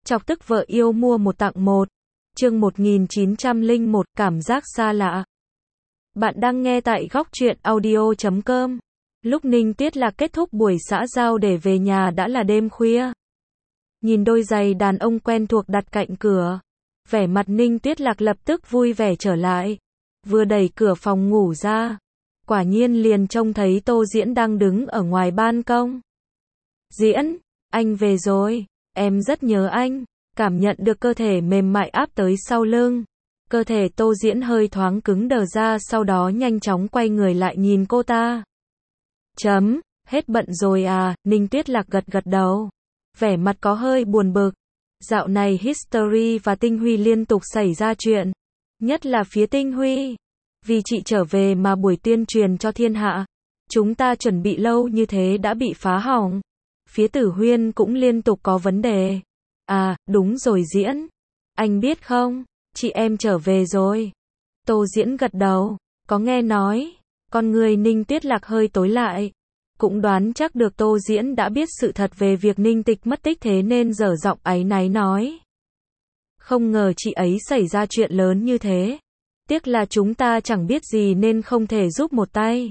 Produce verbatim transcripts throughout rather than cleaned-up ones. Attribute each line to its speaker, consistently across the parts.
Speaker 1: Chọc tức vợ yêu mua một tặng một. Chương một nghìn chín trăm lẻ một, cảm giác xa lạ. Bạn đang nghe tại góc truyện audio chấm com. Lúc Ninh Tuyết Lạc kết thúc buổi xã giao để về nhà đã là đêm khuya. Nhìn đôi giày đàn ông quen thuộc đặt cạnh cửa, vẻ mặt Ninh Tuyết Lạc lập tức vui vẻ trở lại. Vừa đẩy cửa phòng ngủ ra, quả nhiên liền trông thấy Tô Diễn đang đứng ở ngoài ban công. Diễn, anh về rồi, em rất nhớ anh. Cảm nhận được cơ thể mềm mại áp tới sau lưng, cơ thể Tô Diễn hơi thoáng cứng đờ ra, sau đó nhanh chóng quay người lại nhìn cô ta. Chấm, hết bận rồi à? Ninh Tuyết Lạc gật gật đầu, vẻ mặt có hơi buồn bực. Dạo này History và Tinh Huy liên tục xảy ra chuyện, nhất là phía Tinh Huy. Vì chị trở về mà buổi tuyên truyền cho thiên hạ, chúng ta chuẩn bị lâu như thế đã bị phá hỏng. Phía Tử Huyên cũng liên tục có vấn đề. À, đúng rồi Diễn. Anh biết không, chị em trở về rồi. Tô Diễn gật đầu, có nghe nói. Con người Ninh Tuyết Lạc hơi tối lại. Cũng đoán chắc được Tô Diễn đã biết sự thật về việc Ninh Tịch mất tích, thế nên dở giọng áy náy nói. Không ngờ chị ấy xảy ra chuyện lớn như thế. Tiếc là chúng ta chẳng biết gì nên không thể giúp một tay.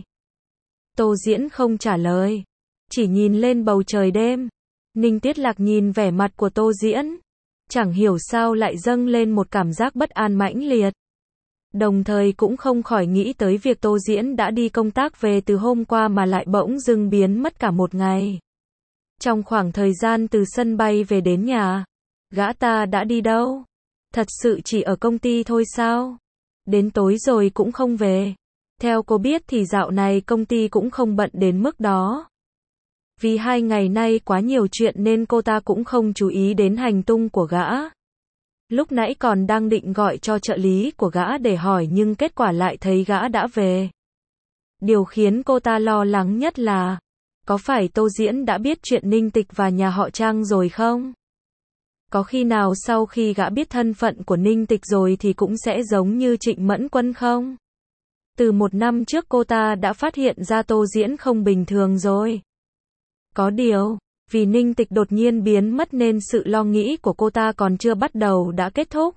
Speaker 1: Tô Diễn không trả lời, chỉ nhìn lên bầu trời đêm. Ninh Tuyết Lạc nhìn vẻ mặt của Tô Diễn, chẳng hiểu sao lại dâng lên một cảm giác bất an mãnh liệt. Đồng thời cũng không khỏi nghĩ tới việc Tô Diễn đã đi công tác về từ hôm qua mà lại bỗng dưng biến mất cả một ngày. Trong khoảng thời gian từ sân bay về đến nhà, gã ta đã đi đâu? Thật sự chỉ ở công ty thôi sao? Đến tối rồi cũng không về. Theo cô biết thì dạo này công ty cũng không bận đến mức đó. Vì hai ngày nay quá nhiều chuyện nên cô ta cũng không chú ý đến hành tung của gã. Lúc nãy còn đang định gọi cho trợ lý của gã để hỏi nhưng kết quả lại thấy gã đã về. Điều khiến cô ta lo lắng nhất là, có phải Tô Diễn đã biết chuyện Ninh Tịch và nhà họ Trang rồi không? Có khi nào sau khi gã biết thân phận của Ninh Tịch rồi thì cũng sẽ giống như Trịnh Mẫn Quân không? Từ một năm trước cô ta đã phát hiện ra Tô Diễn không bình thường rồi. Có điều, vì Ninh Tịch đột nhiên biến mất nên sự lo nghĩ của cô ta còn chưa bắt đầu đã kết thúc.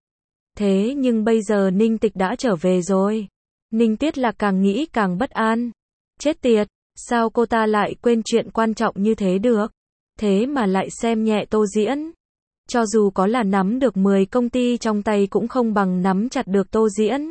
Speaker 1: Thế nhưng bây giờ Ninh Tịch đã trở về rồi. Ninh Tuyết Lạc càng nghĩ càng bất an. Chết tiệt, sao cô ta lại quên chuyện quan trọng như thế được? Thế mà lại xem nhẹ Tô Diễn. Cho dù có là nắm được mười công ty trong tay cũng không bằng nắm chặt được Tô Diễn.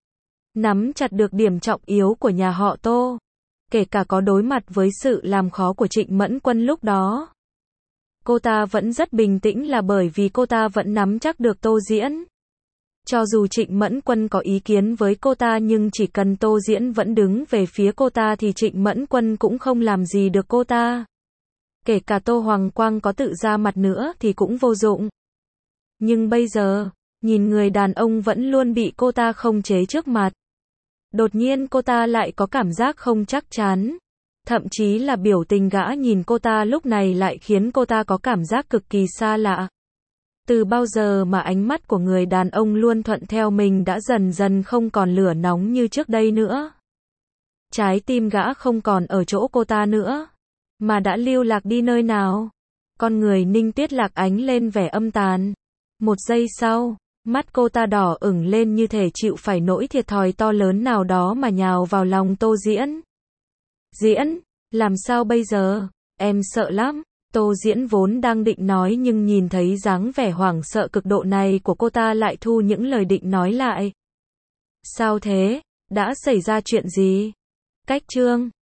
Speaker 1: Nắm chặt được điểm trọng yếu của nhà họ Tô. Kể cả có đối mặt với sự làm khó của Trịnh Mẫn Quân lúc đó, cô ta vẫn rất bình tĩnh là bởi vì cô ta vẫn nắm chắc được Tô Diễn. Cho dù Trịnh Mẫn Quân có ý kiến với cô ta nhưng chỉ cần Tô Diễn vẫn đứng về phía cô ta thì Trịnh Mẫn Quân cũng không làm gì được cô ta. Kể cả Tô Hoàng Quang có tự ra mặt nữa thì cũng vô dụng. Nhưng bây giờ, nhìn người đàn ông vẫn luôn bị cô ta khống chế trước mặt, đột nhiên cô ta lại có cảm giác không chắc chắn. Thậm chí là biểu tình gã nhìn cô ta lúc này lại khiến cô ta có cảm giác cực kỳ xa lạ. Từ bao giờ mà ánh mắt của người đàn ông luôn thuận theo mình đã dần dần không còn lửa nóng như trước đây nữa. Trái tim gã không còn ở chỗ cô ta nữa, mà đã lưu lạc đi nơi nào. Con người Ninh Tuyết Lạc ánh lên vẻ âm tàn. Một giây sau, mắt cô ta đỏ ửng lên như thể chịu phải nỗi thiệt thòi to lớn nào đó mà nhào vào lòng Tô Diễn. Diễn, làm sao bây giờ? Em sợ lắm. Tô Diễn vốn đang định nói nhưng nhìn thấy dáng vẻ hoảng sợ cực độ này của cô ta lại thu những lời định nói lại. Sao thế? Đã xảy ra chuyện gì? Cách chương